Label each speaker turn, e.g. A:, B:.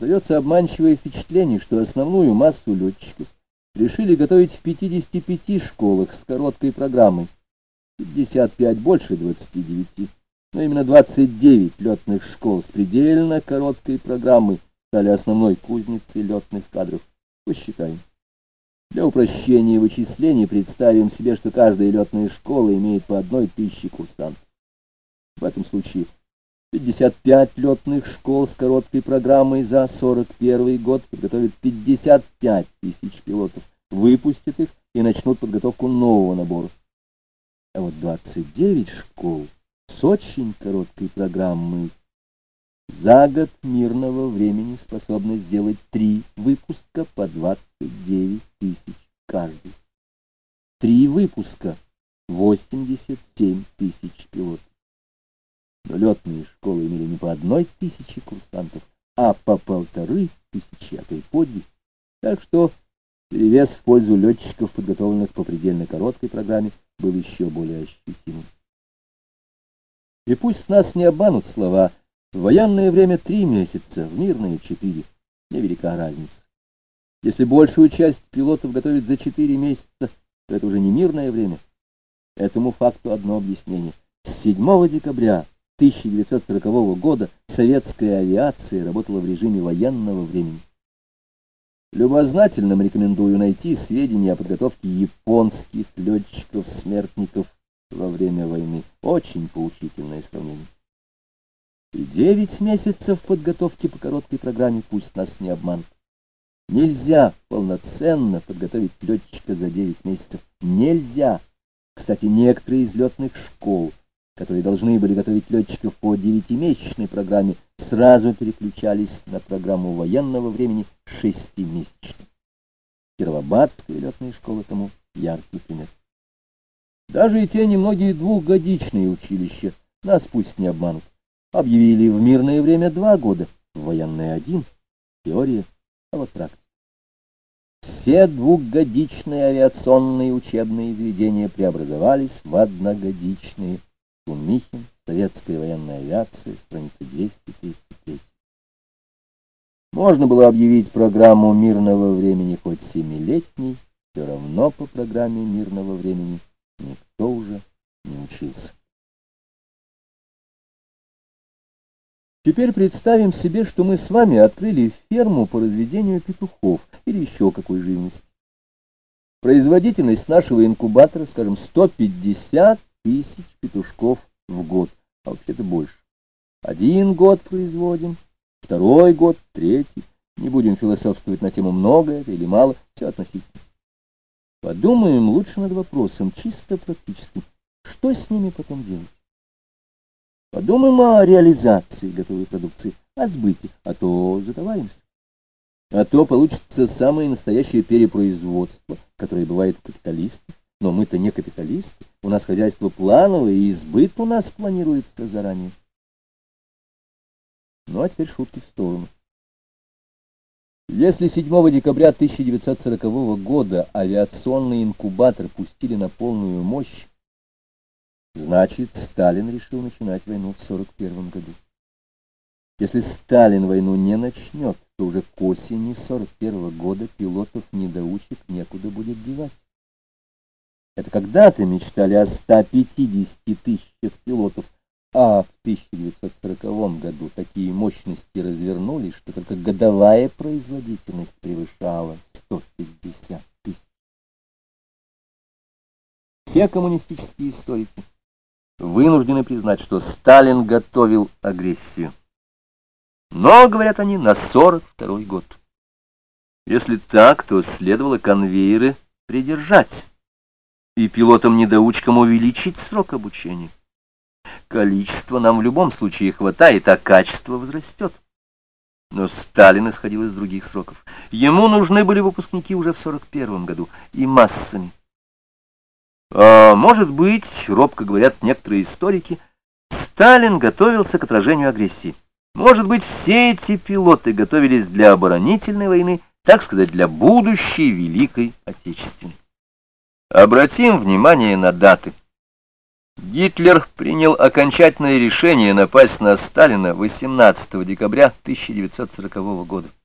A: Создается обманчивое впечатление, что основную массу летчиков решили готовить в 55 школах с короткой программой. 55 больше 29, но именно 29 летных школ с предельно короткой программой стали основной кузницей летных кадров. Посчитаем. Для упрощения вычислений представим себе, что каждая летная школа имеет по 1000 курсантов. В этом случае 55 летных школ с короткой программой за 41 год подготовят 55 тысяч пилотов, выпустят их и начнут подготовку нового набора. А вот 29 школ с очень короткой программой за год мирного времени способны сделать 3 выпуска по 29 тысяч каждый. 3 выпуска — 87 тысяч пилотов. Но летные школы имели не по 1000 курсантов, а по 1500, а то и по 2. Так что перевес в пользу летчиков, подготовленных по предельно короткой программе, был еще более ощутимым. И пусть нас не обманут слова: в военное время 3 месяца, в мирное 4. Невелика разница. Если большую часть пилотов готовят за 4 месяца, то это уже не мирное время. Этому факту одно объяснение. С 7 декабря 1940 года советская авиация работала в режиме военного времени. Любознательным рекомендую найти сведения о подготовке японских летчиков-смертников во время войны. Очень поучительное сравнение. И 9 месяцев подготовки по короткой программе пусть нас не обманут. Нельзя полноценно подготовить летчика за 9 месяцев. Нельзя. Кстати, некоторые из летных школ, которые должны были готовить летчиков по 9-месячной программе, сразу переключались на программу военного времени 6-месячной. Кировоградская летная школа тому яркий пример. Даже и те немногие 2-годичные училища, нас пусть не обманут, объявили в мирное время 2 года, в военное 1, теория, а вот практика. Все 2-годичные авиационные учебные заведения преобразовались в 1-годичные. Шумихин, советская военная авиация, страница 233. Можно было объявить программу мирного времени хоть 7-летней, все равно по программе мирного времени никто уже не учился. Теперь представим себе, что мы с вами открыли ферму по разведению петухов или еще какой живности. Производительность нашего инкубатора, скажем, 150 тысяч петушков в год, а вообще-то больше. 1 год производим, 2 год, 3. Не будем философствовать на тему много это или мало, все относительно. Подумаем лучше над вопросом чисто практическим. Что с ними потом делать? Подумаем о реализации готовой продукции, о сбыте, а то затоваримся. А то получится самое настоящее перепроизводство, которое бывает у капиталистов. Но мы-то не капиталисты, у нас хозяйство плановое, и сбыт у нас планируется заранее. Ну а теперь шутки в сторону. Если 7 декабря 1940 года авиационный инкубатор пустили на полную мощь, значит, Сталин решил начинать войну в 1941 году. Если Сталин войну не начнет, то уже к осени 1941 года пилотов-недоучек некуда будет девать. Это когда-то мечтали о 150 тысячах пилотов, а в 1940 году такие мощности развернулись, что только годовая производительность превышала 150 тысяч. Все коммунистические историки вынуждены признать, что Сталин готовил агрессию. Но, говорят они, на 1942 год. Если так, то следовало конвейеры придержать и пилотам-недоучкам увеличить срок обучения. Количество нам в любом случае хватает, а качество возрастет. Но Сталин исходил из других сроков. Ему нужны были выпускники уже в 1941 году, и массами. А может быть, робко говорят некоторые историки, Сталин готовился к отражению агрессии. Может быть, все эти пилоты готовились для оборонительной войны, так сказать, для будущей Великой Отечественной. Обратим внимание на даты. Гитлер принял окончательное решение напасть на Сталина 18 декабря 1940 года.